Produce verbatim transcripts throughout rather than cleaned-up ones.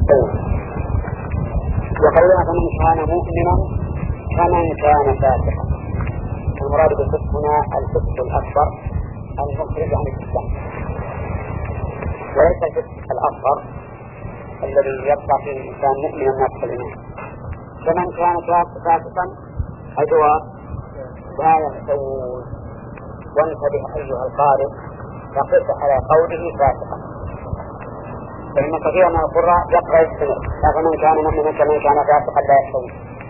يستوون. وقولنا فمن كان مؤمنا كمن كان فاسقا، المراد بالفسق هنا الفسق الأكبر المخرج عن الإسلام، وليس الفسق الأصغر الذي يبقى فيه الإنسان مؤمنا ناقص الإيمان. كمن كان فاسقا الجواب لا يستوون. وانتبه أيها القارئ فقس على قوله فاسقا، فإن كثيرا من القراء يقرأ يستمر فمن كان مؤمنا كمن كان فاسقا لا يستوون.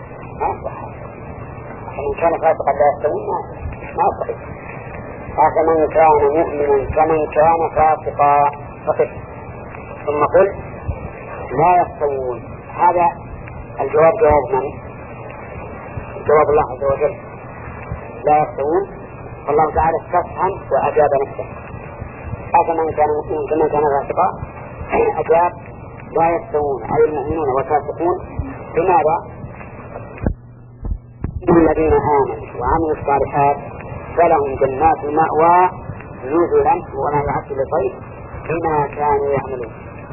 فمن كان فاسقا لا يستوون ما صحيح. فمن كان مؤمنا كمن كان فاسقا فقس ثم قل لا يستوون. هذا الجواب جواب من؟ جواب الله عز وجل لا يستوون. فالله تعالى استفهم وأجاب نفسه. أفمن كان مؤمنا كمن كان فاسقا أجاب لا يستوون أي المؤمنون والفاسقون. لماذا؟ الذين آمنوا وعملوا الصالحات فلهم جنات المأوى نزلا ولا يعد لطيف بما كانوا يعملون.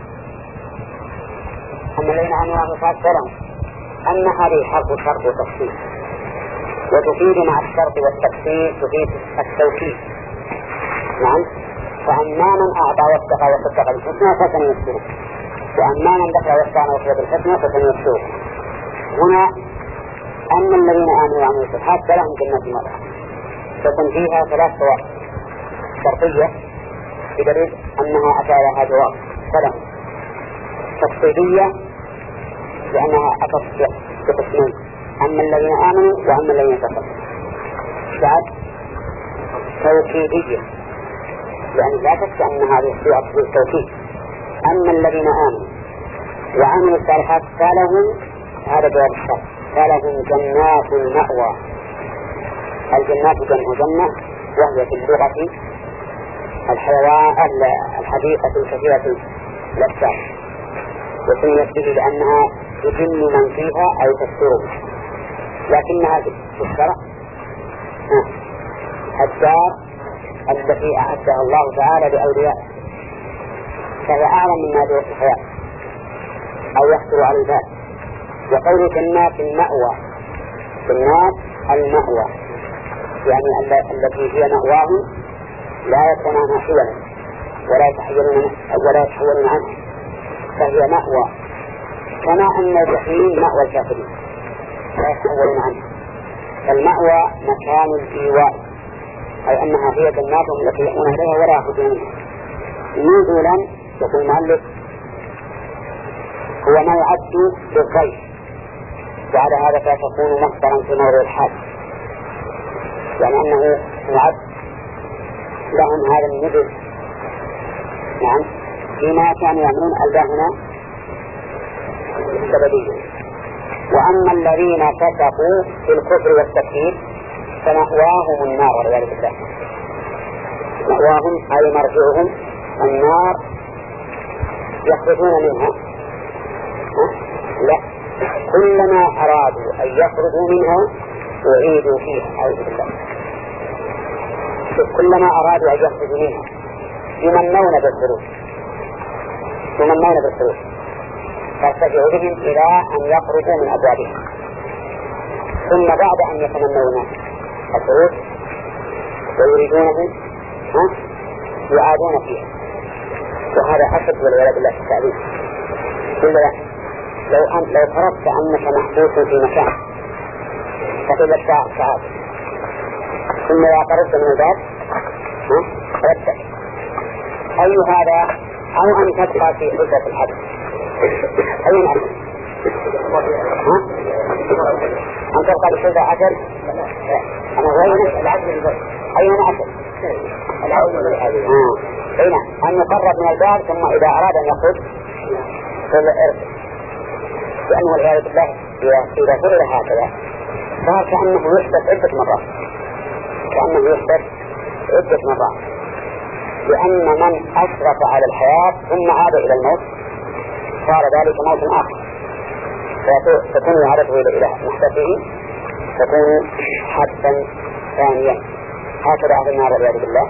أما الذين آمنوا وعملوا الصالحات فلهم، أن هذه حرف شرط وتفصيل، وتفيد مع الشرط والتفصيل تفيد التوكيد. نعم. فأما من أعطى واتقى وصدق بالحسنى فسنيسره، وأما من ذكر واستعان وصدق بالحسنى فسنيسره. هنا أن الذين آمنوا وعملوا الصالحات فلهم جنات المأوى، تكون فيها ثلاث فوائد شرطية بدليل أنها أتى لها جواب، فلهم تفصيلية لأنها أتت بقسمين، أما الذين آمنوا وأما الذين كفروا. بعد توكيدية يعني لا تخشى أن هذه الصيغة بالتوكيد. أما الذين آمنوا وعملوا الصالحات فلهم، هذا جواب الشرط، فلهم جنات المأوى. الجنات جمع جنة، وهي في اللغة الحيوان الحديقة الكثيرة الأجسام، وسميت به لأنها تجن من فيها أو تستره، لكنها في الشرع الدار التي أعدها الله تعالى لأوليائه، فهي أعظم من ما دور الحياة أو يخطر على البال. وقول جنات المأوى، جنات المأوى يعني التي هي مأواهم لا يكون عنها حولا ولا يتحولون ولا يتحولون عنها، فهي مأوى، كما أن الجحيم مأوى الكافرين لا يتحولون عنها. فالمأوى مكان الإيواء، أي أنها هي جناتهم التي يأمون إليها ولا يخرجون منها. نزلا يقول المؤلف هو ما يعد للضيف، وعلى هذا فتكون مصدرا في موضع الحال، يعني أنه يعد لهم هذا النزل. نعم. فيما كانوا يعملون الباهنا السببية. وأما الذين فسقوا في الكفر والتكفير فمأواهم النار والعياذ بالله. مأواهم أي مرجعهم النار يخرجون منها. لا، كلما أرادوا أن يخرجوا منها أعيدوا فيها أعوذ بالله. كلما أرادوا أن يخرجوا منها يمنون بالخروج يمنون بالخروج فارتجعوا بهم إلى أن يخرجوا من أبوابها، ثم بعد أن يتمنون الخروج ويريدونه يعادون فيها. وهذا أشد والعياذ بالله في التعليم. لو أنت لو فرضت أنك محبوس في مكان فقد ساعة ساعات ثم إذا قربت من الباب رجع، أي هذا أو أن تبقى في حجة الحدث أي نعم أن تبقى بحجة عشر أنا غير العجل أي عشر أين أن يقرب من الباب ثم إذا أراد أن يخرج فالإرث، لأنه والعياذ بالله إذا فرد هكذا صار كأنه يحدث عدة مرات كأنه يحدث عدة مرات لأن من أشرف على الحياة ثم عاد إلى الموت صار ذلك موت آخر، فتكون عادته إلى محدثه تكون حدا ثانيا. هكذا أهل النار والعياذ بالله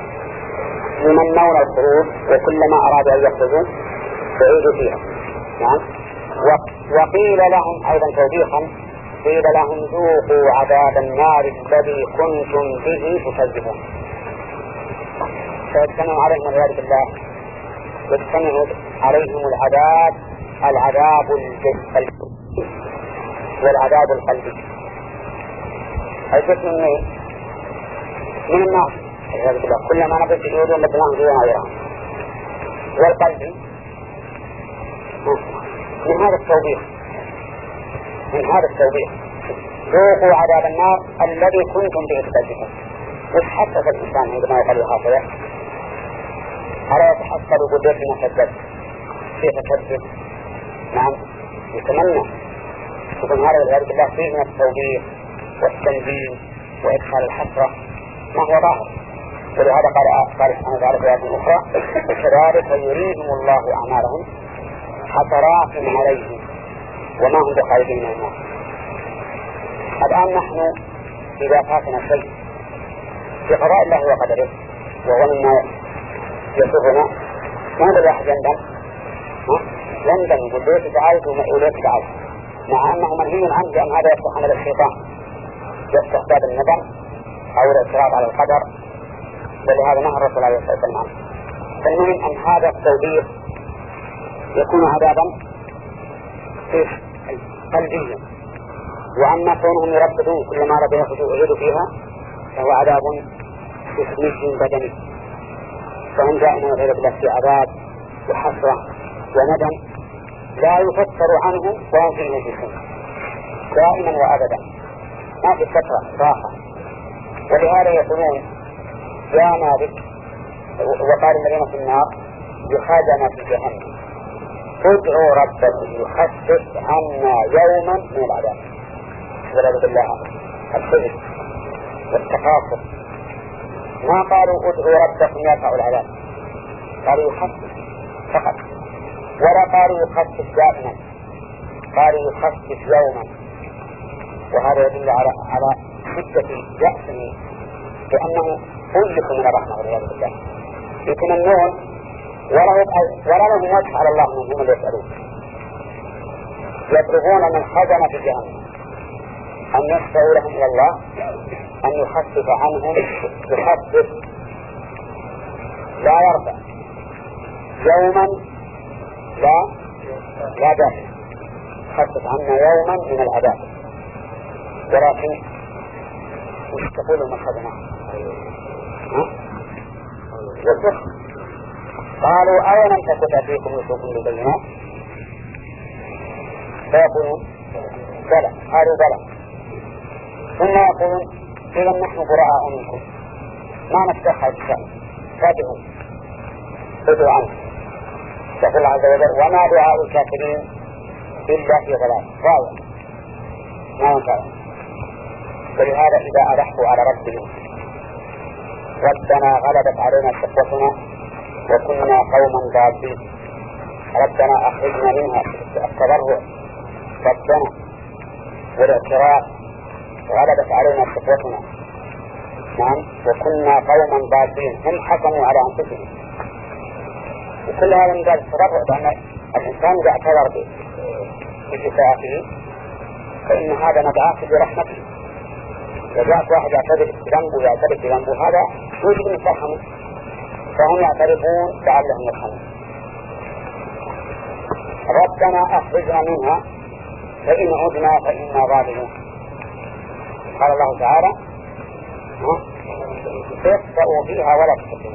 يمنون الخروج وكلما أرادوا أن يخرجوا فعيدوا فيها. نعم. وقيل لهم أيضا توبيخا، قيل لهم ذوقوا عذاب النار الذي كنتم به تكذبون. فيجتمع عليهم والعياذ بالله، يجتمع عليهم العذاب، العذاب الجسدي والعذاب القلبي. الجسم من ايه؟ من النار والعياذ بالله، كلما نبت جلودهم بدناهم جلودا غيرهم. والقلبي من هذا التوبيخ، من هذا التوبيخ ذوقوا عذاب النار الذي كنتم به تكذبون. وش حسس الإنسان عندما يقال هكذا؟ ألا يتحسر بقدرة ما كذب؟ كيف كذب؟ نعم، يتمنى يكون هذا والعياذ بالله فيه من التوبيخ والتنبيه وإدخال الحسرة ما هو ظاهر. ولهذا قال قال سبحانه وتعالى في آية أخرى: كذلك يريهم الله أعمالهم حسرات عليهم وما هم بخارجين من النار. الآن نحن إذا فاتنا شيء في قضاء الله وقدره وهو مما يسرنا، ما نقول واحد يندم، يندم يقول ليش فعلت وليش فعلت، مع أنه منهي عنه، لأن هذا يفتح عمل الشيطان، يفتح باب الندم أو الاعتراض على القدر، ولهذا نهى الرسول عليه الصلاة والسلام. فالمهم أن هذا التوبيخ يكون عذابا قلبيا، وأما كونهم يرددون كل ما رضي يعيدوا فيها فهو عذاب جسمي بدني، فهم دائما والعياذ بالله في عذاب وحسرة وندم لا يفكر عنه وهم فيه مجلسون دائما وأبدا، ما في فترة راحة. ولهذا يقولون يا مالك، وقال الذين في النار بخزنة جهنم ادعوا ربكم يخفف عنا يوما من العذاب. والعياذ بالله الحزن والتخاصم، ما قالوا ادعوا ربكم يرفع العذاب، قالوا يخفف فقط، ولا قالوا يخفف دائما، قالوا يخفف يوما. وهذا يدل على على شدة يأسه، لأنه أولك من الرحمة والعياذ بالله، يتمنون ولا لهم وجه على الله منهم اللي يسألون، يطلبون من خزن في جهنم أن يشفعوا لهم إلى الله أن يخفف عنهم، يخفف لا يرفع يوما، لا لا دافع، خفف عنا يوما من العذاب. ولكن مش تقول المخزنة يصح. قالوا أولم تكن تأتيكم رسلكم بالبينات؟ فيقولون بلى، قالوا بلى، ثم يقولون إذا نحن براء منكم ما نفتح الشأن، فاتهم ادعوا عنه. يقول الله عز وجل: وما دعاء الكافرين إلا في ضلال ضايع ما ينفع. ولهذا إذا ألحوا على ربهم ربنا غلبت علينا شقوتنا وكنا قوما ضالين، ربنا أخرجنا منها، التضرع ربنا والاعتراف، غلبت علينا شقوتنا، نعم، وكنا قوما ضالين، هم حكموا على أنفسهم. وكل هذا من باب التضرع، لأن الإنسان إذا اعتذر بشفاعته فإن هذا مدعاة برحمته. وجاءت واحد يعتذر بذنبه يعتذر بذنبه، هذا يجب أن يفهمه، فهم يعترفون لعلهم يرحمون. ربنا أخرجنا منها فإن عدنا فإنا ظالمون. قال الله تعالى: اخسأوا فيها ولا تكذبون.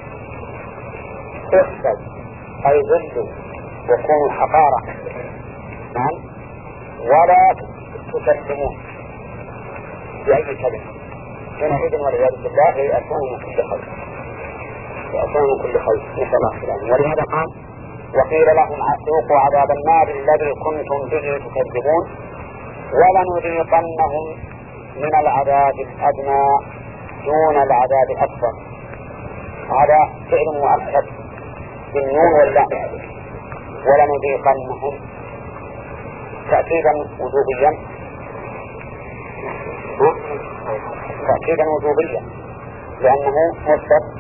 اخسأوا أي ذلوا وكونوا حقارة، نعم، ولا تكذبون بأي كذب. حينئذ والعياذ بالله يأتون من كل خير، يأتون من كل خير، نسأل الله السلامة. ولهذا قال: وقيل لهم ذوقوا عذاب النار الذي كنتم به تكذبون ولنذيقنهم من العذاب الأدنى دون العذاب الأكبر. هذا فعل مؤكد بالنون واللام، ولنذيقنهم تأكيدا وجوبيا، تأكيدا وجوبيا لأنه مستقبل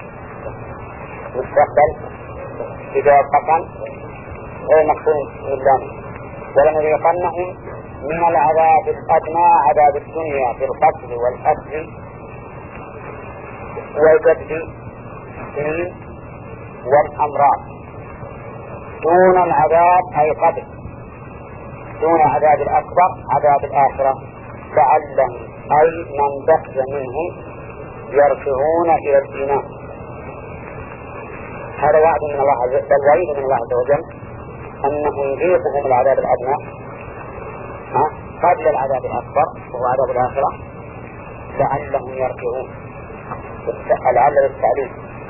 مستقبل إذا قطن غير مقصود باللام، ولنذيقنهم من العذاب الأدنى عذاب الدنيا في القتل والأسر والجد والأمراض دون العذاب أي قبل دون عذاب الأكبر عذاب الآخرة لعلهم أي من بقي منهم يرجعون إلى الإيمان. هذا وعد من الله عز وجل وعيد من الله عز وجل أنه يذيقهم العذاب الأدنى قبل العذاب الأكبر وهو عذاب الآخرة لعلهم يرجعون لعل للتعليم.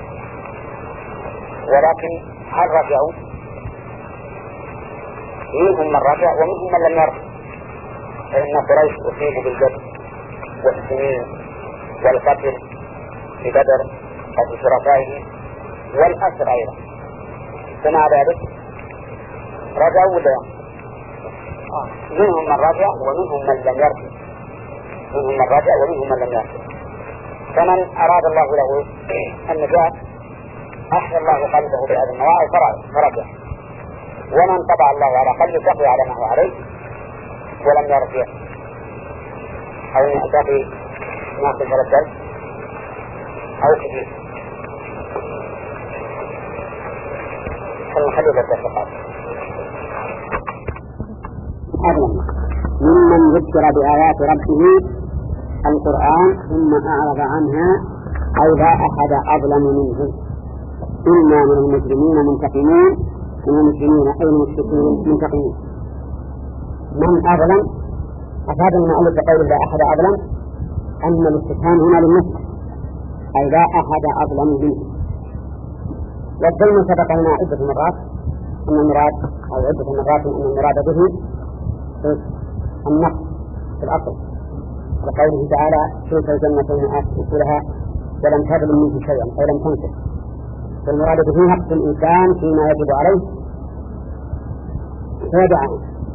ولكن هل رجعوا؟ منهم من رجع ومنهم من لم يرجع، فإن قريش أصيبوا بالجد والسنين والقتل في بدر أو في شرفائه والأسر أيضا، فمع ذلك رجعوا ولا منهم من رجع ومنهم من لم يرجع منهم من رجع ومنهم من لم يرجع. فمن أراد الله له النجاة أحيا الله قلبه بهذا النواعي فرجع، ومن طبع الله على قلبه بقي على ما هو عليه ولم يرجع أو يعتقي ناقل الدرس أو كثير. فنخلي الدرس ممن ذكر بآيات ربه القرآن ثم أعرض عنها أو لا أحد أظلم منه إنا من المجرمين منتقمون من المجرمين أي المشركين منتقمون. من أظلم أفاد المؤلف بقول لا أحد أظلم أن الاستفهام هنا للنفس أي لا أحد أظلم منه. والظلم سبق لنا عدة مرات أن المراد أو عدة مرات أن المراد به النقص في الأصل، وقوله تعالى تلك الجنة آتيتها ولم تظلم منه شيئا أو لم تنقص، فالمراد به نقص الإنسان فيما يجب عليه فيدعه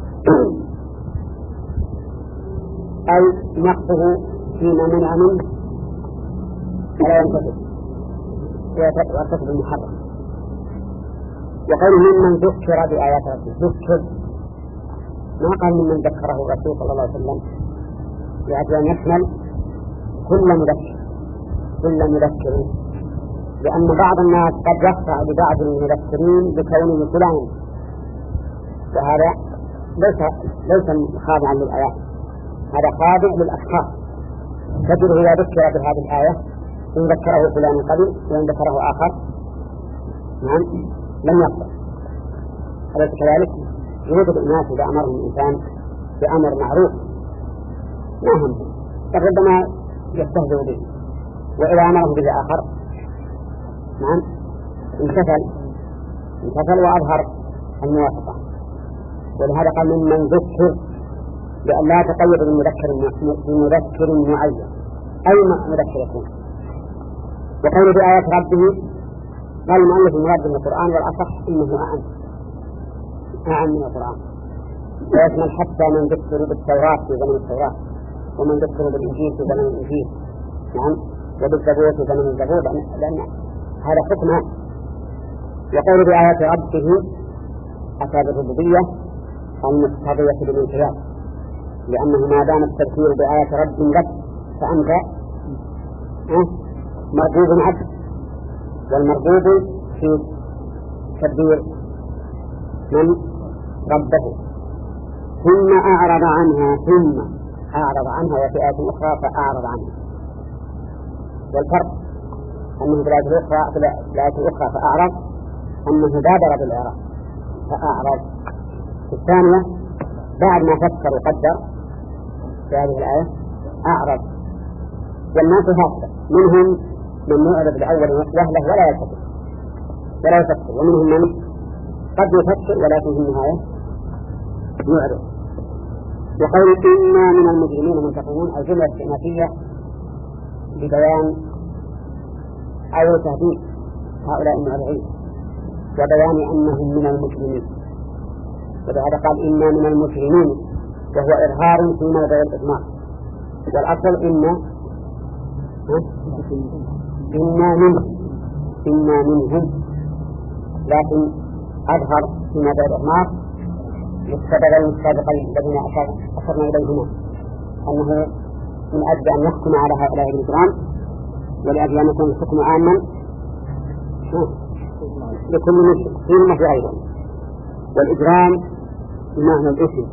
أي نقصه فيما منع منه ولا ينتصف ويرتكب المحرم. وقوله ممن ذكر بآيات ربه ذكر ما قال ممن ذكره الرسول صلى الله عليه وسلم لأجل أن يشمل كل مذكر كل مذكر، لأن بعض الناس قد يخضع لبعض المذكرين بكونه فلان، وهذا ليس ليس خاضعا للآيات، هذا خاضع للأشخاص. تجده إذا ذكر بهذه الآية إن ذكره فلان قبل وإن ذكره آخر نعم لم يقبل. أليس كذلك؟ يوجد الناس إذا أمرهم الإنسان بأمر معروف ما هم ربما يستهزئ به، وإذا أمره به آخر نعم انتفل انتفل وأظهر الموافقة. ولهذا قال ممن ذكر لأن لا تقيد بالمذكر بمذكر معين أي مذكر يكون. وقول بآيات ربه قال المؤلف المراد من القرآن والأصح إنه أعم أعم من القرآن، ويشمل حتى من ذكر بالتوراة في زمن التوراة ومن ذكر بالإنجيل في زمن الإنجيل نعم وبالزبور في زمن الزبور، لأن هذا حكمه. يقول بآيات ربه أتى بالربوبية المقتضية بالانقياد، لأنه ما دام التذكير بآيات رب لك فأنت مرغوب عبد، والمرغوب في تدبير من ربه. ثم أعرض عنها ثم أعرض عنها وفي آية أخرى فأعرض عنها. والفرق أنه في الآية الأخرى في الآية الأخرى فأعرض أنه بادر بالإعراض فأعرض. الثانية بعد ما فكر وقدر في هذه الآية أعرض. والناس هكذا منهم من يعرض بأول وهلة ولا يفكر ولا يفكر ومنهم من قد يفكر ولكن في النهاية يعرض. وقول إنا من المجرمين منتقمون الجملة استئنافية ببيان أو تهديد هؤلاء المعرضين وبيان أنهم من المجرمين، ولهذا قال إنا من المجرمين وهو إظهار في موضع الإضمار. والأصل إنا إنا منه إنا منهم، لكن أظهر في موضع الإضمار للسببين السابقين الذين أشرنا إليهما، أنه من أجل أن يحكم على هؤلاء الإجرام، ولأجل أن يكون الحكم عاما لكل مشرك فيهما في غيره. والإجرام بمعنى الإثم،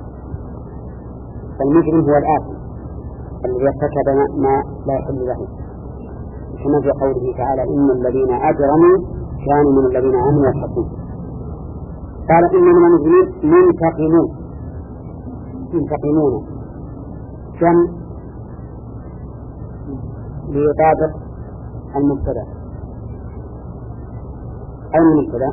فالمجرم هو الآثم الذي ارتكب ما لا يحل له، كما في قوله تعالى إن الذين أجرموا كانوا من الذين آمنوا يضحكون. قال إن من المجرمين منتقمون، منتقمون كم ليطابق المبتدأ. أي المبتدأ؟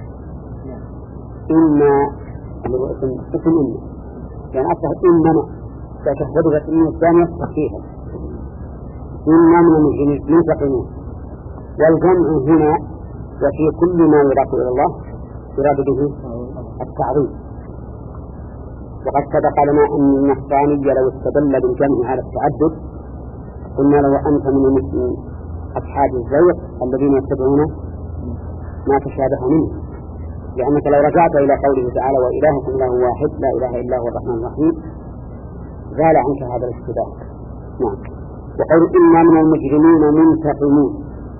إما اسم اسم إما، يعني أصبح إنما فتحفظها في الإنة الثانية صحيحة. إنا من المجرمين منتقمون، والجمع هنا وفي كل ما يضاف إلى الله يراد به التعظيم. وقد سبق لنا أن النصراني لو استدل بالجمع على التعدد قلنا لو أنت من أصحاب الزيغ الذين يتبعون ما تشابه منه، لأنك لو رجعت إلى قوله تعالى وإلهكم إله واحد لا إله إلا هو الرحمن الرحيم زال عنك هذا الاستدلال. نعم. وقول إنا من المجرمين منتقمون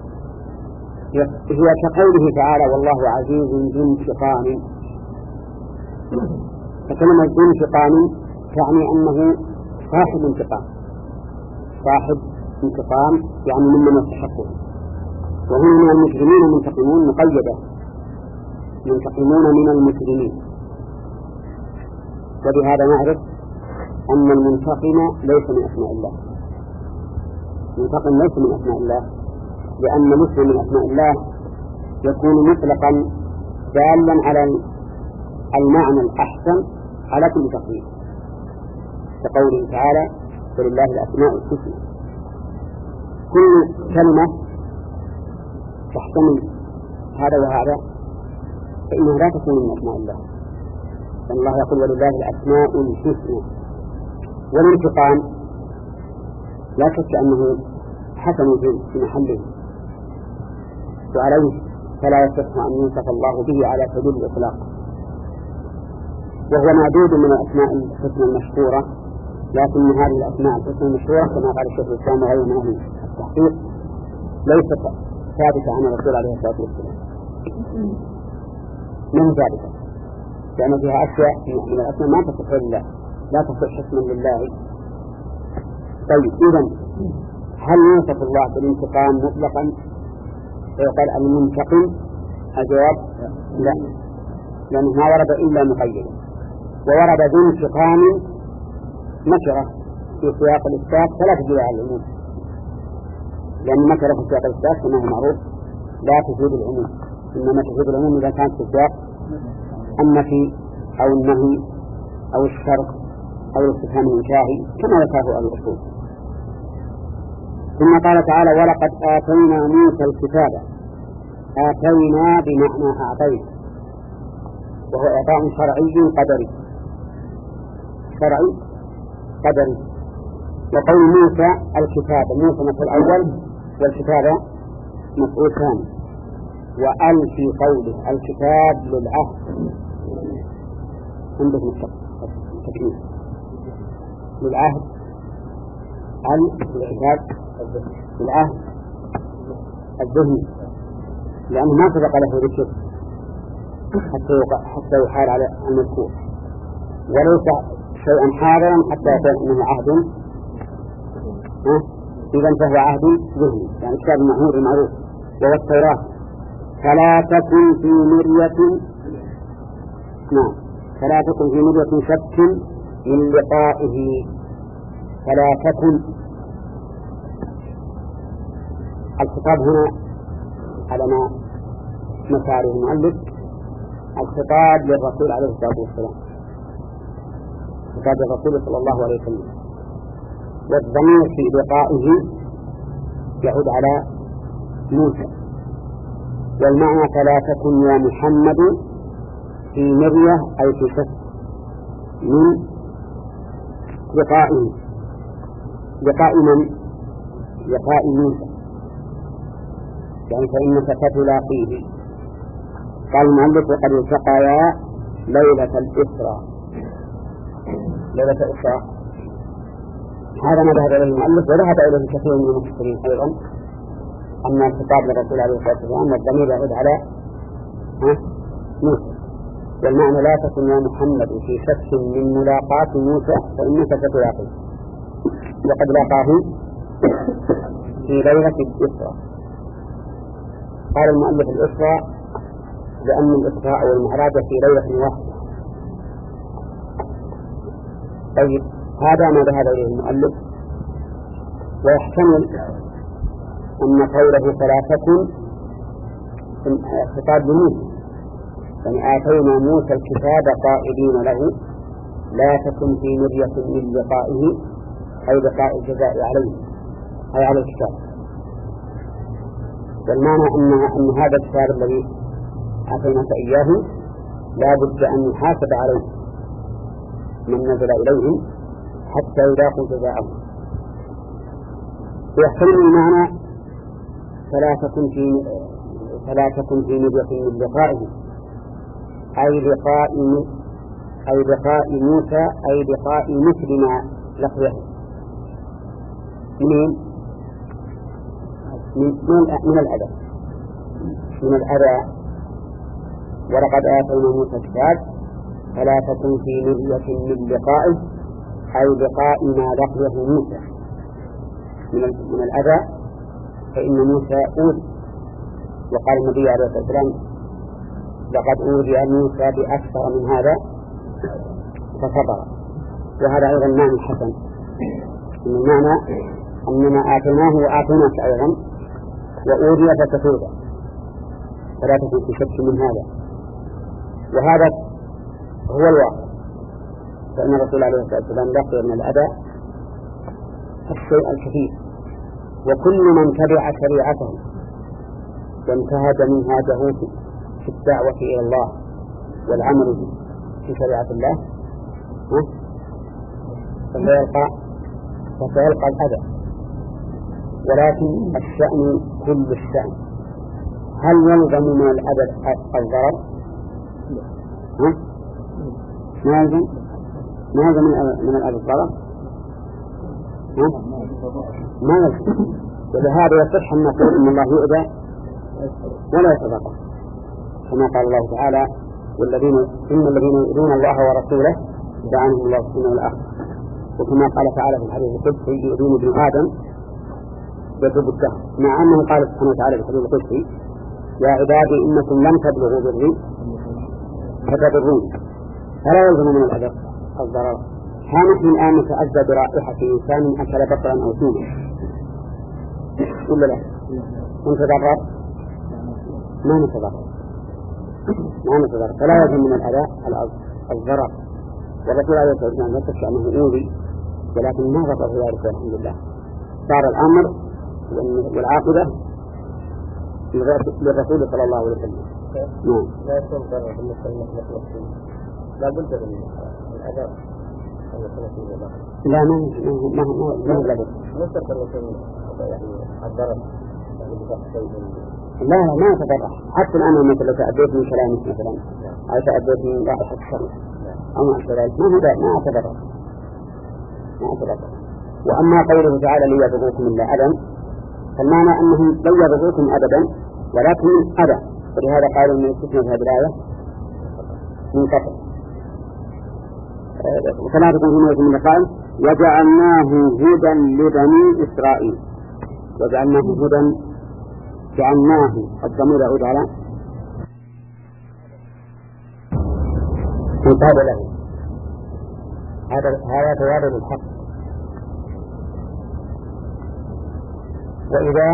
هي كقوله تعالى والله عزيز ذو انتقام، فكلمة ذو انتقام تعني أنه صاحب انتقام، صاحب انتقام يعني ممن يستحقه. وهم من المجرمين منتقمون مقيدة، منتقمون من المجرمين. وبهذا نعرف أن المنتقم ليس من أسماء الله، منتقم ليس من أسماء الله، لأن مثل من أسماء الله يكون مطلقا دالا على المعنى الأحسن على كل تقدير، كقوله تعالى ولله الأسماء الحسنى. كل كلمة تحتمل هذا وهذا فإنها لا تكون من أسماء الله، لأن الله يقول ولله الأسماء الحسنى. والانتقام لا شك أنه حسن في محله، وعليه فلا يصح أن ينصف الله به على سبيل الإطلاق، وهو معدود من الأسماء الحسنى المشهورة، لكن من هذه الأسماء الحسنى المشهورة كما قال الشيخ الإسلام وغيره من أهل التحقيق ليست ثابتة عن الرسول عليه الصلاة والسلام، من ثابتة، لأن فيها أشياء من الأسماء ما تصح لله، لا تصح اسما لله. طيب إذن هل يوصف الله بالانتقام مطلقا ويقال المنتقم؟ الجواب لا، لأنه ما ورد إلا مقيدا، وورد ذو انتقام نكرة في سياق الإثبات فلا تدل على العموم، لأن نكرة في سياق الإثبات كما هو معروف لا تفيد العموم، إنما تفيد العموم إذا كانت في سياق النفي أو النهي أو الشرط أو الاستفهام الإنشائي كما ذكره أهل الأصول. ثم قال تعالى ولقد آتينا موسى الكتاب، آتينا بمعنى أعطينا، وهو إعطاء شرعي قدري، شرعي قدري. وقول موسى الكتاب، موسى مفعول أول والكتاب مفعول ثاني، وأل في قوله الكتاب للعهد عندك تكليف للعهد، ال الكتاب للعهد الذهني، لأنه ما سبق له ذكر حتى حتى يحال على المذكور، وليس شيئا حاضرا حتى يكون انه عهد، اذا فهو عهد ذهني، يعني كتاب المعهود المعروف وهو التوراة. فلا تكن في مرية، نعم فلا تكن في مرية شك من لقائه، فلا تكن. الخطاب هنا على ما مساره المؤلف الخطاب للرسول عليه الصلاة والسلام، خطاب الرسول صلى الله عليه وسلم، والضمير في لقائه يعود على موسى، والمعنى فلا تكن يا محمد في مرية أي في شك من لقائه. لقاء من؟ لقاء موسى، يعني فإنك ستلاقيه. قال المؤلف وقد التقيا ليلة الإسراء. ليلة الإسراء هذا ما ذهب إليه المؤلف وذهب إليه كثير من المفسرين أيضا، أن الخطاب للرسول عليه الصلاة والسلام والضمير يعود على موسى، والمعنى لا تكن يا محمد في شك من ملاقاة موسى فإنك ستلاقيه، وقد لاقاه في ليلة الإسراء. قال المؤلف الإسراء لأن الإسراء والمعراج في ليلة واحدة. طيب هذا ما ذهب إليه المؤلف، ويحتمل أن قوله فلا تكن خطاب لموسى، يعني آتينا موسى الكتاب قائلين له لا تكن في مرية من لقائه، أي لقاء الجزاء عليه أي على الكتاب. والمعنى أن أن هذا الكتاب الذي آتيناك إياه لا بد أن يحاسب عليه من نزل إليهم حتى يلاقوا جزاءهم. ويحتمل المعنى فلا تكن في فلا تكن في مرية من لقائه، أي لقاء أي لقاء موسى، أي لقاء مثل ما لقيه من من من الأذى من الأذى ولقد آتينا موسى الكتاب فلا تكن في مرية من لقائه، أي لقاء ما لقيه موسى من من الأذى، فإن موسى أوذي، وقال النبي عليه الصلاة والسلام لقد أوذي موسى بأكثر من هذا فصبر. وهذا أيضا معنى حسن، إن المعنى أننا آتيناه وآتيناك أيضا وأوذي فتفوز، فلا تكن في شك من هذا. وهذا هو الواقع، فإن الرسول عليه الصلاة والسلام لقي من الأذى الشيء الكثير، وكل من تبع شريعته وانتهج منهاجه في الدعوة إلى الله والعمل في شريعة الله فسيلقى فسيلقى الأذى. ولكن الشأن كل الشأن، هل يلزم من الأذى الضرر؟ ما يلزم ما يلزم من الأذى الضرر؟ ما يلزم. ولهذا يصح أن نقول إن الله يؤذى ولا يتضرر، كما قال الله تعالى والذين إن الذين يؤذون الله ورسوله لعنهم الله في الدنيا والآخرة. وكما قال تعالى في الحديث القدسي يؤذون ابن آدم يذوب الدهر، مع أنه قال سبحانه وتعالى في الحديث القدسي يا عبادي إنكم لم تبلغوا ضري فتضرون، فلا يلزم من الأذى الضرر. ها نحن الآن نتأذى برائحة إنسان أكل بطرا أو ثوما ولا لا؟ نتضرر؟ ما نتضرر ما نتضرر فلا يلزم من الأذى الضرر. والرسول عليه الصلاة والسلام لا شك أنه أوذي، ولكن ما ضر ذلك والحمد لله. صار الأمر والعاقبة للرسول صلى الله عليه وسلم. نعم. لا يكون ضرر بالنسبة للمخلوقين، لا بد من الأذى أن يكون فيه ضرر. لا ما ما ما ما لا بد. مستقر يكون يعني الضرر يعني بضغط شيء. لا لا ما يتضرر. حتى الآن مثلا تأديت من كلامك مثلا أو تأديت من رائحة الشمس أو ما أشبه ذلك ما هو ما أتضرر ما أتضرر. وأما قوله تعالى ليبغوكم إلا أذى، فالمعنى أنهم لن يبغوكم أبدا ولكن أذى، ولهذا قالوا من الفتنة في هذه الآية منقطع. وكما تكون في موسم اللقاء وجعلناه هدى لبني إسرائيل. وجعلناه هدى جعلناه الضمير يعود على انقاد له، هذا هذا توابع الحق. وإذا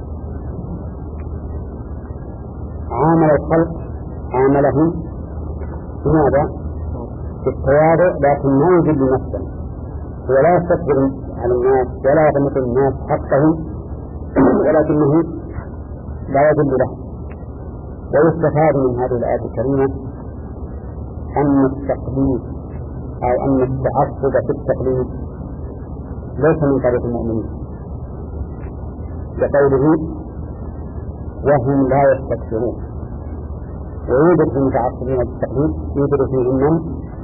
عامل الخلق عاملهم بماذا؟ بالتواضع، لكن ما يجد نفسه، هو لا يستكبر على الناس ولا يغمط الناس حقهم، ولكنه لا يذل له. ويستفاد من هذه الآية الكريمة أن التقليد أو أن التعصب في التقليد ليس من طريق المؤمنين، لقوله وهم لا يستكبرون. ويوجد في المتعصبين بالتقليد يوجد فيهم من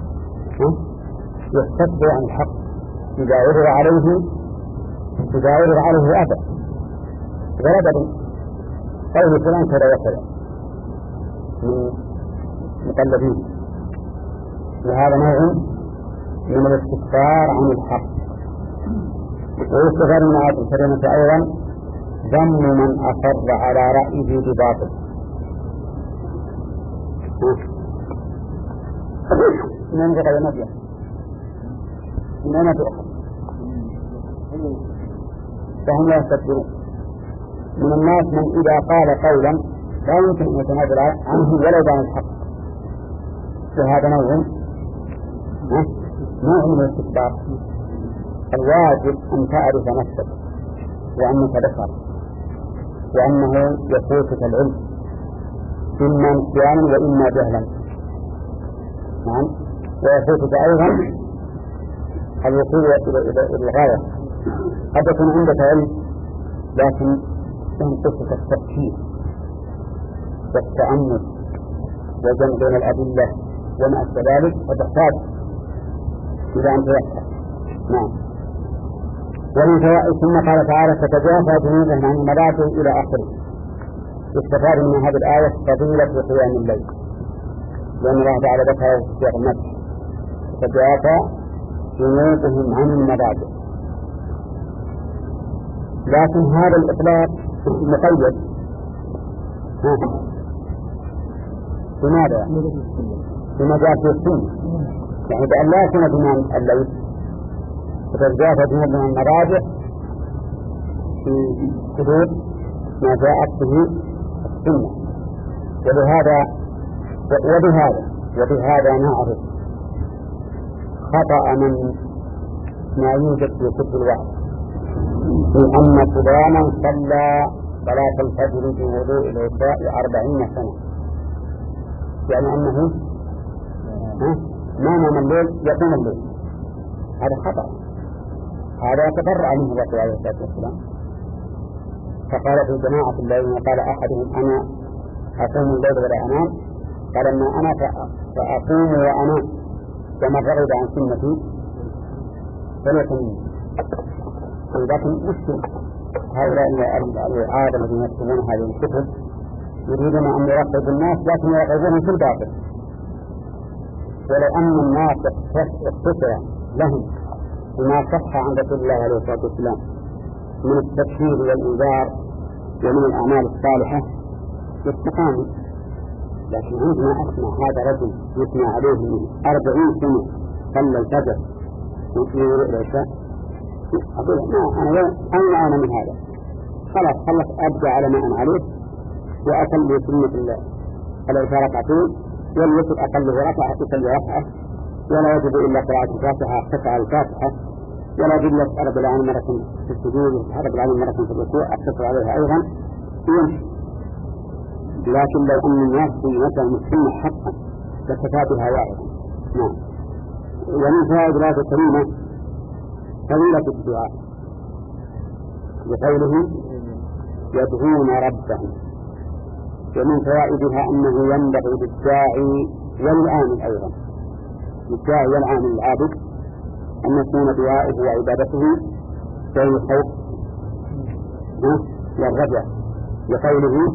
يستكبر عن الحق إذا عرض عليه إذا عرض عليه أبى غلبا قول فلان كذا وكذا من مقلدين، وهذا نوع من الاستكبار عن الحق. ويستغل من آية الكريمة أيضا ذم من أصر على رأيه بباطل. من أين تقل نبيه؟ من أين تؤخذ؟ فهم يستكبرون. من الناس من إذا قال قولا لا يمكن أن يتنازل عنه ولو عن الحق، وهذا نوع نوع من الاستكبار. الواجب أن تعرف نفسك وأنك بشر، وأنه يفوتك العلم إما نسيانا وإما جهلا. نعم. ويفوتك أيضا الوصول إلى الغاية. قد يكون عندك علم لكن ينقصك التفكير والتأمل وجمع بين الأدلة وما أشبه ذلك، فتحتاج إلى أن تيسر. نعم. ومن فوائد ثم قال تعالى فتجافى جنوبهم عن المضاجع إلى آخره. استفاد من هذه الآية فضيلة قيام الليل، لأن الله تعالى ذكر في سياق المدح فتجافى جنوبهم عن المضاجع. لكن هذا الإطلاق مقيد لماذا؟ بما جاء في السنة، يعني بأن لا يكون بناء الليل فتجافى جنوبهم عن المضاجع في حدود ما جاءت به السنة. ولهذا وبهذا وبهذا نعرف خطأ من ما يوجد في كتب الوعظ في أن فلانا صلى صلاة الفجر بوضوء العشاء أربعين سنة، يعني أنه ما نام الليل يقوم الليل. هذا خطأ، هذا يتبرع منه الرسول عليه الصلاة والسلام. فقال في جماعة الليل وقال أحدهم أنا أقوم الليل ولا أنام، قال أما أنا فأقوم وأنام، ومن رغب عن سنتي فليكن. ولكن مشكلة هؤلاء العادة الذين يكتبون هذه الكتب يريدون أن يرغبوا الناس لكن يرغبونهم في الباطل. ولو أن الناس اقتصر لهم بما صح عن رسول الله عليه الصلاة والسلام من التبشير والإنذار ومن الأعمال الصالحة يستقاموا. لكن عندما أسمع هذا رجل يسمع عليه من أربعين سنة صلى الفجر ويقول العشاء، أقول ما أنا أين أنا من هذا؟ خلاص خلص أبدأ على ما أنا عليه وأصلي سنة الله العشاء ركعتين، وليكن أقل ركعة تصلي ركعة، ولا يجب إلا قراءة الفاتحة قطع الفاتحة، ولا يجب إلا أسأل بالعين مرة في السجود وأسأل بالعين مرة في الركوع أتصل عليها أيضا يمشي. لكن لو أن الناس في مثل مسلمة حقا لكفى بها واحدا. نعم. ومن فوائد الآية الكريمة فضيلة الدعاء بقوله يدعون ربهم. ومن فوائدها أنه ينبغي للداعي والعامل أيضا، للداعي والعامل العابد أن يكون دعاؤه وعبادته بين الخوف والرجاء، لقوله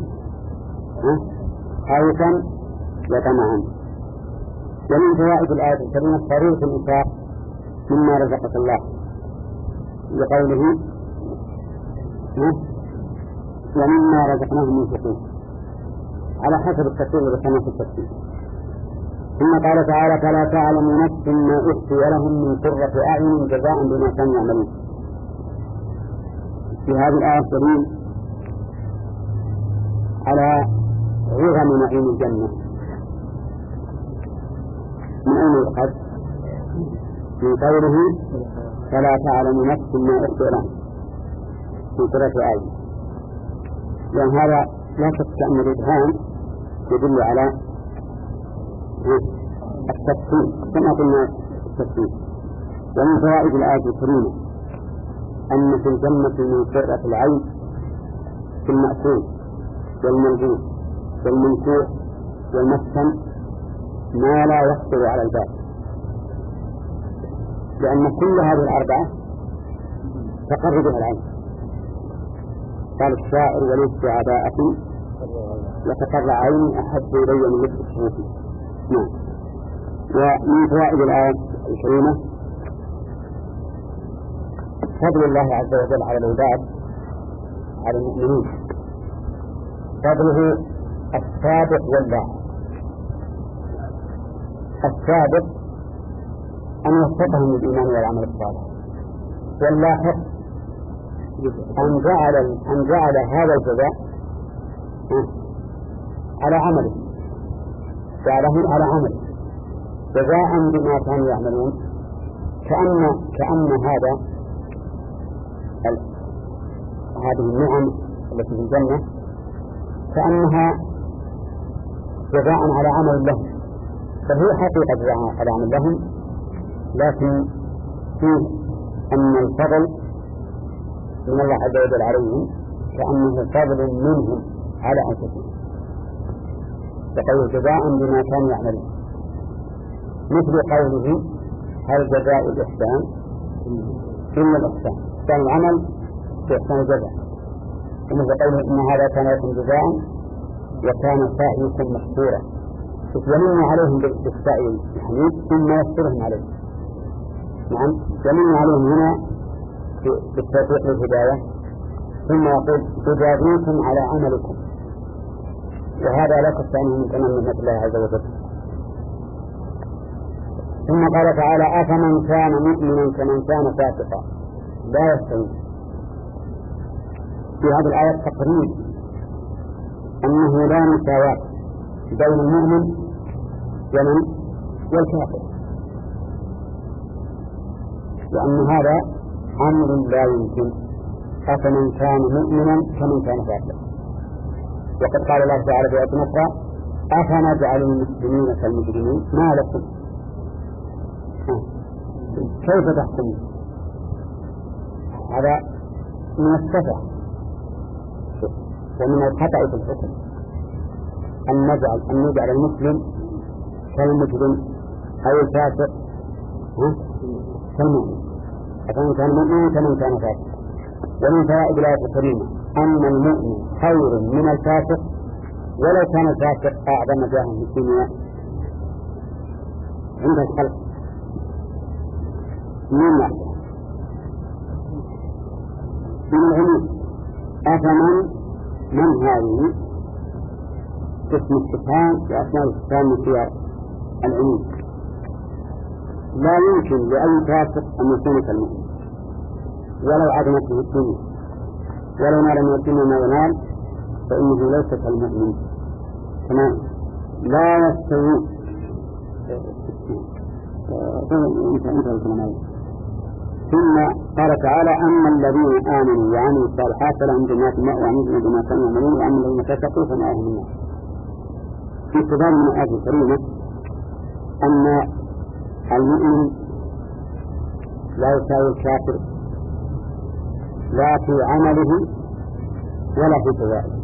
خوفا وطمعا. ومن فوائد الآية الكريمة طريق الإنفاق مما رزقك الله، لقوله ومما رزقناهم ينفقون، على حسب التفسير وكما في التفسير. ثم قال تعالى فلا تعلم نفس ما أخفي لهم من قرة أعين جزاء بما كانوا يعملون. في هذه الآية دليل على عظم نعيم الجنة. من أين يؤخذ؟ من قوله فلا تعلم نفس ما أخفي لهم من قرة أعين، لأن يعني هذا لا شك أن الإبهام يدل على التفصيل كما قلنا التفصيل. ومن فوائد الآية الكريمة أن في الجنة من قرة العين في المأكول والملبوس والمنكوح والمسكن ما لا يخطر على البال، لأن كل هذه الأربعة تقر بها العين. قال الشاعر ولدت عباءة وتقر عيني أحب إلي من لبس الشروط. نعم. ومن فوائد الآية الكريمة فضل الله عز وجل على العباد على المؤمنين، فضله السابق واللاحق. السابق أن يوفقهم للإيمان والعمل الصالح، واللاحق أن جعل أن جعل هذا الجزاء على عمله، جعله على عمله جزاء بما كانوا يعملون، كأن كأن هذا هذه النعم التي في الجنة كأنها جزاء على عمل لهم، فهي حقيقة جزاء على عمل لهم، لكن فيه أن الفضل من الله عز وجل عليهم كأنه فضل منهم على أنفسهم، فقالوا جزاء بما كانوا يعملون، مثل قوله هل جزاء الإحسان إلا الإحسان، كان العمل بإحسان الجزاء، ومثل قوله إن هذا كان لكم جزاء وكان سعيكم مشكورا، يمن عليهم بالسعي الحميد ثم يشكرهم عليه. نعم، يمن عليهم هنا بالتوفيق والهداية ثم يقول تجازيكم على عملكم، وهذا لا تستعينه من تمام نعمة الله عز وجل. ثم قال تعالى أفمن كان مؤمنا كمن كان فاسقا لا يستوي. في هذه الآية تقرير أنه لا مساواة بين المؤمن ومن والكافر، وأن هذا أمر لا يمكن. أفمن كان مؤمنا كمن كان فاسقا، وقد قال الله تعالى في آية أخرى أفنجعل المسلمين كالمجرمين ما لكم كيف تحكمون. هذا من السفه ومن الخطأ في الحكم أن نجعل أن نجعل المسلم كالمجرم أو الفاسق كالمؤمن، فمن كان مؤمنا كمن كان فاسقا. ومن فوائد الآية الكريمة أن المؤمن خير من الفاسق ولو كان الفاسق أعظم جاها في الدنيا عند الخلق. من ناحية من العلم أفمن من هذه اسم استفهام وأسماء الاستفهام من سياق العلم، لا يمكن لأي فاسق أن يكون كالمؤمن ولو عظمته الدنيا، ولو نال من الدنيا ما ينال فإنه ليس كالمؤمن. كما لا يستوي ثم قال تعالى أما الذين آمنوا وعملوا الصالحات فلهم جنات المأوى نزلا بما كانوا يعملون وأما الذين فسقوا فمأواهم النار. في استفادة من الآية الكريمة أن المؤمن لا يساوي الكافر لا في عمله ولا في جزائه.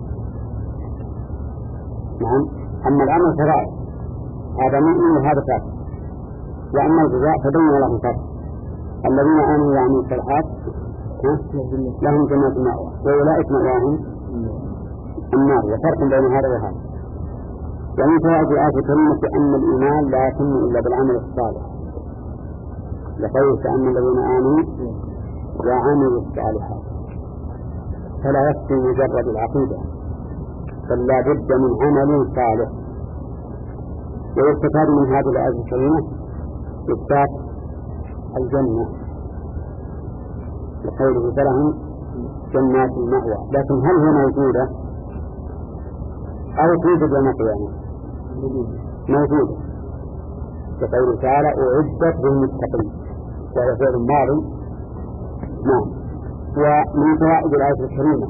نعم، أما العمل فرائض هذا مؤمن وهذا كافر، وأما الجزاء فبين له فرق. الذين آمنوا وعملوا الصالحات لهم جنات المأوى وأولئك مأواهم النار، وفرق بين هذا وهذا. ومن فوائد الآية الكريمة أن الإيمان لا يتم إلا بالعمل الصالح، لقوله كأن الذين آمنوا وعملوا الصالحات، فلا يكفي مجرد العقيدة بل لا بد من عمل صالح. ويستفاد من هذه الآية الكريمة إثبات الجنة لقوله فلهم جنات المأوى، لكن هل هي موجودة أو توجد يوم القيامة؟ موجودة، كقوله تعالى أعدت للمتقين وهو فعل ماضي. نعم. ومن فوائد الآية الكريمة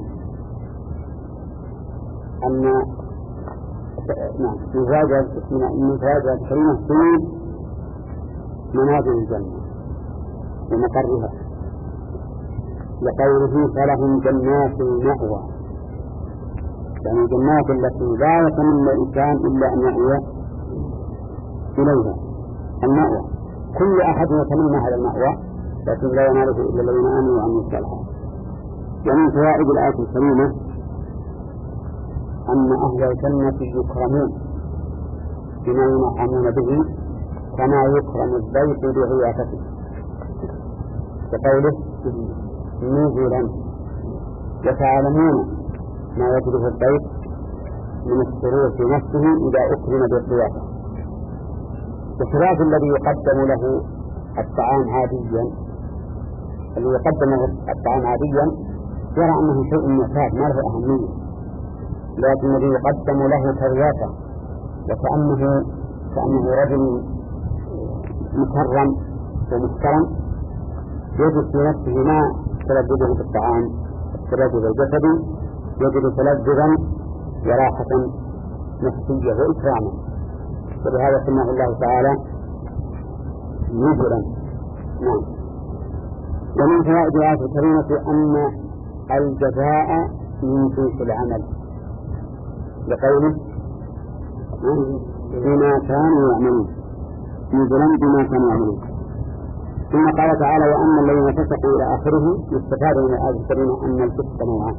أن نعم من فوائد الآية الكريمة في منازل الجنة ومقرها، لقوله فلهم جنات المأوى يعني الجنات التي لا يتمنى الإنسان إلا أن يأوي إليها المأوى. كل أحد يتمنى هذا المأوى لكن لا يناله إلا الذين آمنوا وعملوا الصالحات. ومن فوائد الآية الكريمة أن أهل الجنة يكرمون بما ينعمون به كما يكرم الضيف بضيافته، كقوله نزلا، وتعلمون ما يجده الضيف من السرور في نفسه إذا أكرم بالضيافة. بخلاف الذي يقدم له الطعام عاديا، الذي يقدم له الطعام عاديا يرى أنه شيء معتاد ما له أهمية، لكن الذي يقدم له كضيافة وكأنه كأنه رجل مكرم ومحترم يجد في نفسه ما تلذذه بالطعام التلذذ الجسدي، يجد تلذذا وراحة نفسية وإكراما، ولهذا سماه الله تعالى نزلا. نعم. ومن فوائد الآية الكريمة أن الجزاء من جنس العمل، لقوله بما كانوا يعملون، نزلا بما كانوا يعملون. ثم قال تعالى وأما الذين فسقوا إلى آخره، يستفاد من الآية الكريمة أن الفسق نوعان: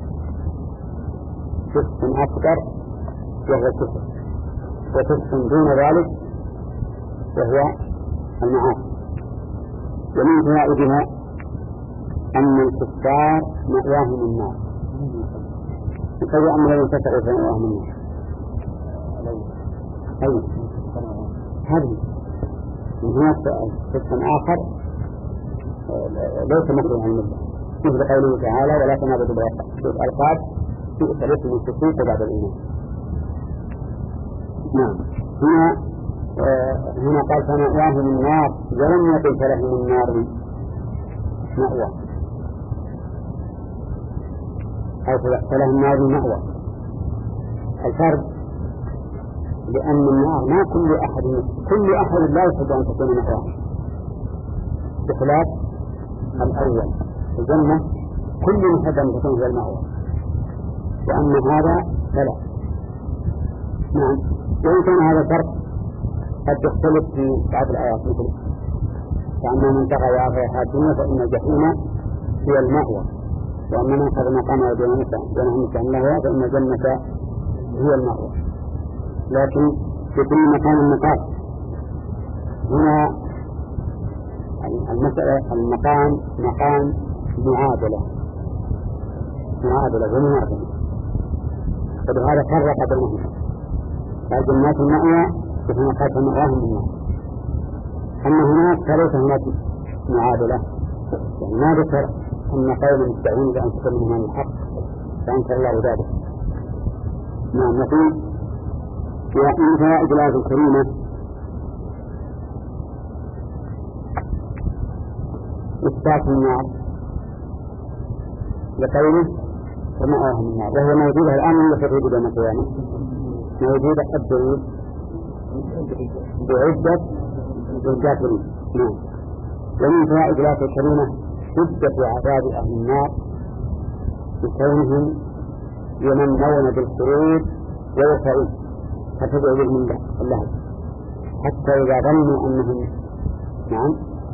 فسق أكبر وهو الكفر، وفسق دون ذلك وهو المعاصي. ومن فوائدها أن الكفار مأواهم النار. يقول أما الذين فسقوا فمأواهم النار. أي هذه هناك فسق آخر ليس مكروها عن الملة، مثل قوله تعالى ولا تنابذوا بالألقاب بئس الاسم الفسوق بعد الإيمان. نعم. هنا آه هنا قال فمأواهم النار، ولم يقل فلهم النار مأوى أو فلهم النار مأوى. الفرق لأن النار ما كل أحد كل أحد لا يحب أن تكون مأواه، بخلاف الأول الجنة كل يحب أن تكون هي المأوى، وأما هذا فلا. نعم. وإن كان هذا الفرق قد يختلف في بعض الآيات، مثل فأما من تقى وآخر حاكمه فإن الجحيم هي المأوى، وأما من خذ مقام ونهى عن الله فإن الجنة هي المأوى. لكن في كل مكان المقام. هنا المسألة المقام مقام معادلة معادلة ومناظمة، فلهذا فرق بينهم. الجنات المأوى وهنا قال مأواهم النار. أما هناك فليس هناك معادلة، يعني ما ذكر أن قوم مستعين بأن تكون من الحق فأنكر الله ذلك. نعم. نقول ومن فوائد الآية الكريمة إثبات النار لقوله ومأواهم النار، وهو موجودة الآن ولا تريد يوم القيامة؟ موجودة الدليل بعدة الكافرين. نعم. ومن فوائد الآية الكريمة شدة عذاب أهل النار بكونهم يمنون بالخروج ويسعون حتى يعلم من الله، حتى إذا ظنوا أنهم نعم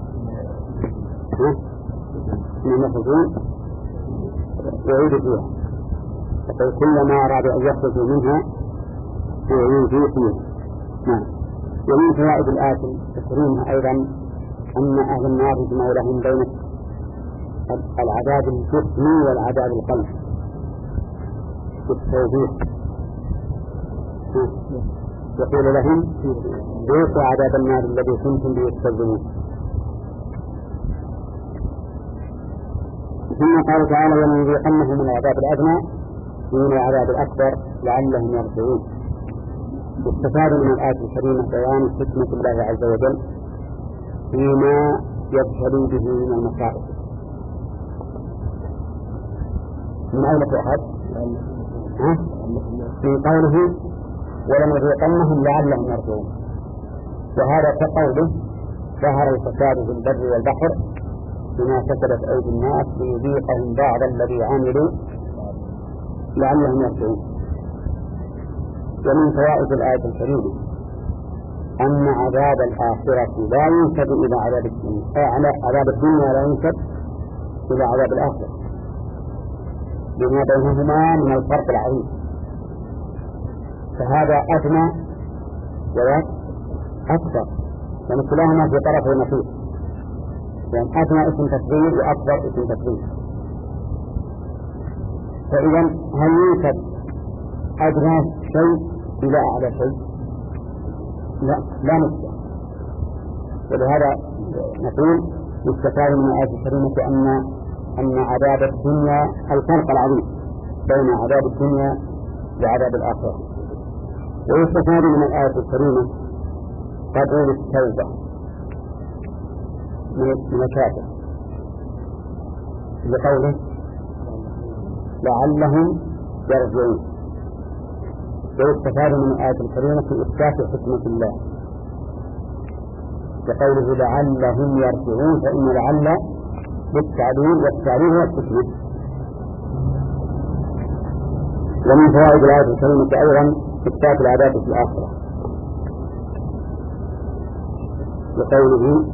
من يخرجون يعيدوا فيها، فقال كلما أراد أن يخرجوا منها يعيدوا فيها. نعم. ومن فوائد الآية الكريمة أيضا أن أهل النار يجمعوا لهم بين العذاب الجسمي والعذاب القلبي بالتوبيخ، يقول لهم ذوقوا عذاب النار الذي كنتم به تكذبون. ثم قال تعالى ولنذيقنهم من العذاب الأدنى من العذاب الأكبر لعلهم يرجعون. استفاد من الآية الكريمة بيان حكمة الله عز وجل فيما يبتلي به من المصائب. من أين تؤخذ؟ من قوله ولنذيقنهم لعلهم يرجعون، وهذا كقوله ظهر الفساد في البر والبحر بما كسبت أيدي الناس ليذيقهم بعض الذي عملوا لعلهم يرجعون. ومن فوائد الآية الكريمة أن عذاب الآخرة لا ينسب إلى عذاب الدنيا، عذاب الدنيا لا ينسب إلى عذاب الآخرة، لما بينهما من الفرق العظيم. فهذا أدنى وذاك أكثر، يعني كلاهما في طرف ونقيض، يعني أدنى اسم تفضيل وأكبر اسم تفضيل. فإذا هل ينسب أدنى شيء إلى أعلى شيء؟ لا، لا نسبة. ولهذا نقول يستفاد من الآية الكريمة أن أن عذاب الدنيا الفرق العظيم بين عذاب الدنيا وعذاب الآخرة. ويستفاد من الآية الكريمة قبول التوبة من الكافر لقوله لعلهم يرجعون. ويستفاد من الآية الكريمة في إثبات حكمة الله كقوله لعلهم يرجعون، فإن لعل بالتعليل والتعليل هو الحكمة. ومن فوائد الآية الكريمة أيضا إثبات العذاب في الآخرة بقوله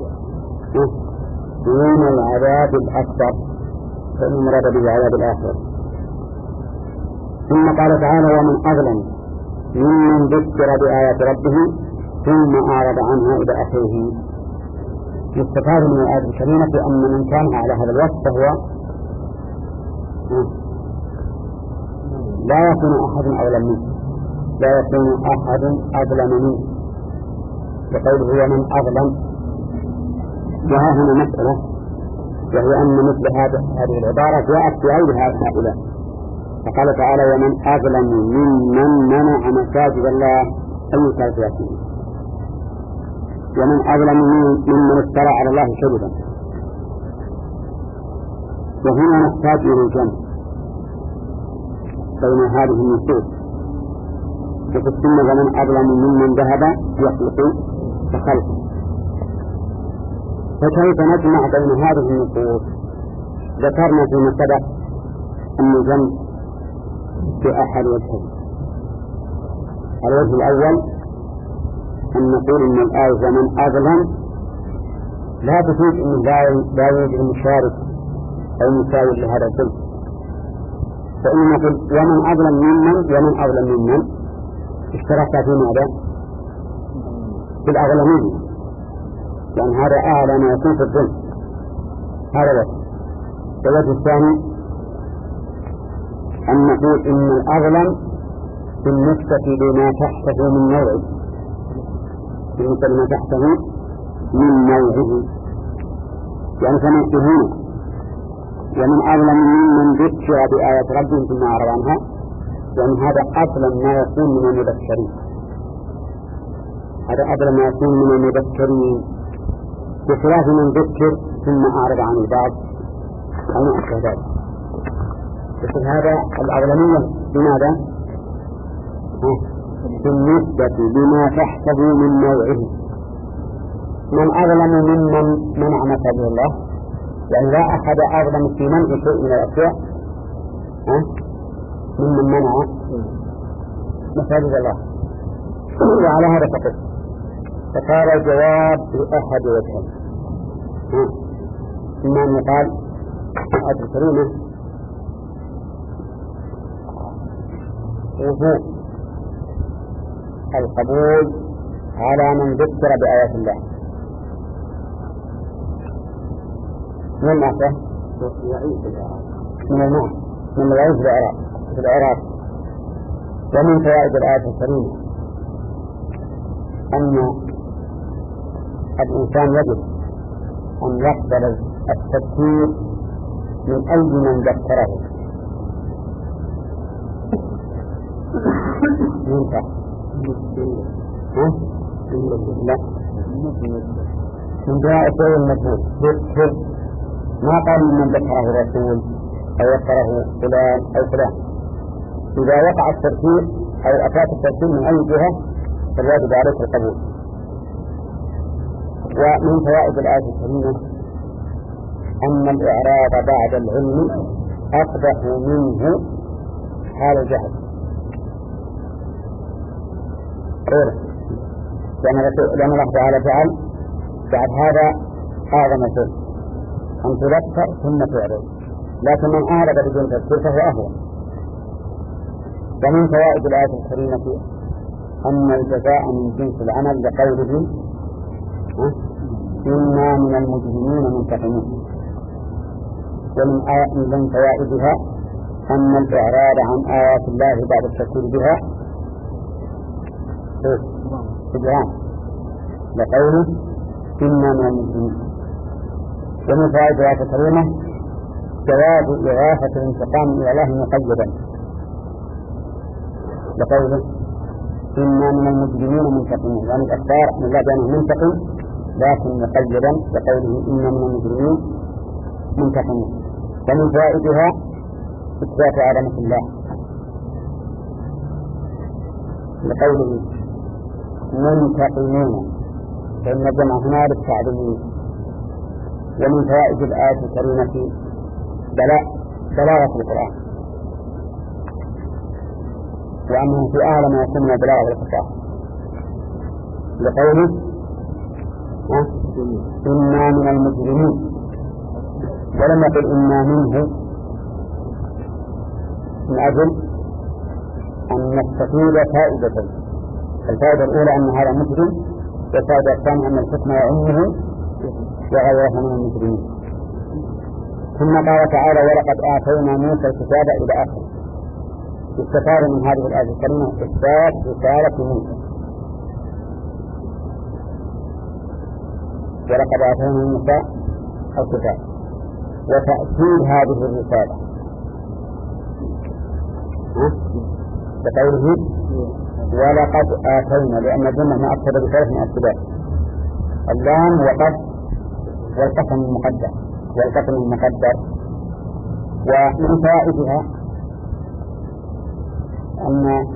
دون العذاب الأكبر، فإن مراد به عذاب الآخرة. ثم قال تعالى ومن أظلم ممن ذكر بآيات ربه ثم أعرض عنها إلى آخره. يستفاد من الآية الكريمة أن من كان على هذا الوصف فهو لا يكون أحد أظلم منه، لا يكون أحد أظلم منه، وقوله ومن أظلم. وها هنا مسألة، وهي أن مثل هذه العبارة جاءت في غير هؤلاء، فقال تعالى ومن أظلم ممن منع مساجد الله أن يذكر فيه، ومن أظلم ممن افترى على الله كذبا. وهنا نحتاج إلى الجمع بين هذه النصوص، وفي السنة ومن أظلم ممن ذهب يخلق فخلق. فكيف نجمع بين هذه النصوص؟ ذكرنا فيما سبق أن الجمع بأحد وجهين. الوجه الأول أن نقول إن الآية ومن أظلم لا تفيد أنه لا يوجد مشارك أو مساوي لهذا الظلم، فإن نقول ومن أظلم ممن ومن أظلم ممن اشترك في ماذا؟ في الأظلمين، لأن هذا أعلى ما يكون في الظلم. هذا وجه. الوجه الثاني أن نقول إن الأظلم بالنسبة لما تحته من نوعه، بالنسبة لما تحته من نوعه، يعني كما يقولون ومن أظلم ممن ذكر بآيات ربهم ثم أعرض عنها، يعني هذا أظلم ما يكون من المذكرين، هذا أظلم ما يكون من المذكرين بخلاف من ذكر ثم أعرض عن البعض أو ما أشبه ذلك. مثل هذا الأظلمية بماذا؟ بالنسبة لما تحته من نوعه. من أظلم ممن منع مساجد الله، يعني لا أحد أظلم في منع شيء من الأشياء ممن منع مساجد الله. وعلى هذا فقط فصار الجواب بأحد وجهين، إما أن يقال الآية الكريمة وجوب القبول على من ذكر بآيات الله من المعصية من الماء من العيش في العراق. ومن فوائد الآية الكريمة أن الإنسان يجب أن يقبل التذكير من أي من ذكره. ينفع؟ لا، من دعاء شيء المفروض ذكر، ما قال من ذكره الرسول أو ذكره فلان أو فلان. إذا وقع التذكير أو أتاك التذكير من أي جهة فالواجب عليك القبول. ومن فوائد الآية الكريمة أن الإعراض بعد العلم أقبح منه حال الجهل. غيره، لأن الله تعالى فعل بعد هذا أعظم شيء أن تذكر ثم تعرض، لكن من أعرض بدون تذكير فهو أهون. ومن فوائد الآية الكريمة أن الجزاء من جنس العمل لقوله إنا من المجرمين منتقمون. ومن من فوائدها أن الإعراض عن آيات الله بعد التذكير بها إجرام لقوله إنا من المجرمين. ومن فوائد الآية الكريمة جواز إغاثة الانتقام إلى الله مقيدا لقوله إنا من المجرمين منتقمون، يعني الأخبار من الله بأنه منتقم لكن مقيدا لقوله إنا من المجرمين منتقمون. ومن فوائدها إثبات عظمة الله لقوله منتقمون، فإن الجمع هنا للتعظيم. ومن فوائد الآية الكريمة بلاغة القرآن، وأنه في أعلى ما يكون من بلاغة الفصاحة لقوله إنا من المجرمين، ولم يقل إنا منه، من أجل أن نستفيد فائدتين. الفائدة الأولى أن هذا مجرم، والفائدة الثانية أن الحكم يعمه وغيره من المجرمين. ثم قال تعالى ولقد آتينا موسى الكتاب إلى آخره. يستفاد من هذه الآية الكريمة إثبات رسالة موسى، ولقد آتينا موسى الكتاب، وتأكيد هذه الرسالة بقوله ولقد آتينا، لأن الجملة مؤكدة بثلاث مؤكدات: اللام وقد والقسم المقدر والقسم المقدر. ومن فوائدها أن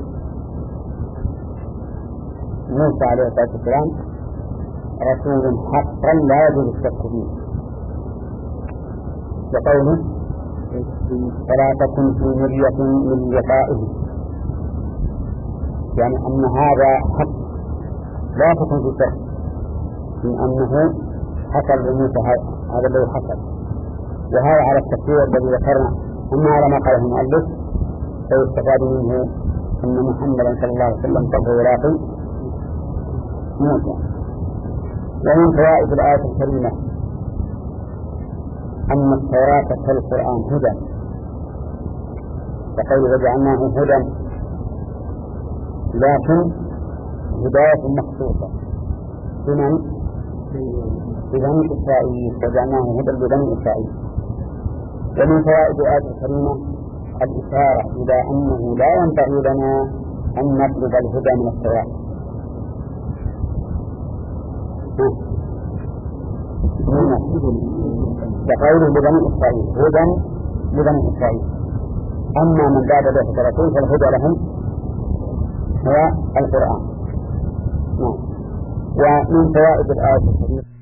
موسى عليه الصلاة والسلام رسول حقا لا يجوز الشك فيه، بقوله فلا تكن في مرية من لقائه، يعني أن هذا حق لا تكن في شك من أنه حصل لموسى هذا الذي حصل. وهذا على التفسير الذي ذكرنا. أما على ما قاله المؤلف فيستفاد منه أن محمدا صلى الله عليه وسلم فهو يلاقي موسى. ومن فوائد الآية الكريمة أن التوراة كالقرآن هدى، فقوله وجعلناه هدى، لكن هداية مخصوصة بمن؟ ببني إسرائيل، وجعلناه هدى لبني إسرائيل. ومن فوائد الآية الكريمة الإشارة إلى أنه لا ينبغي لنا أن نطلب الهدى من التوراة، كقوله لبني إسرائيل هدى لبني إسرائيل. أما من بعد ذلك الرسول فالهدى لهم هو القرآن. ومن فوائد الآية الكريمة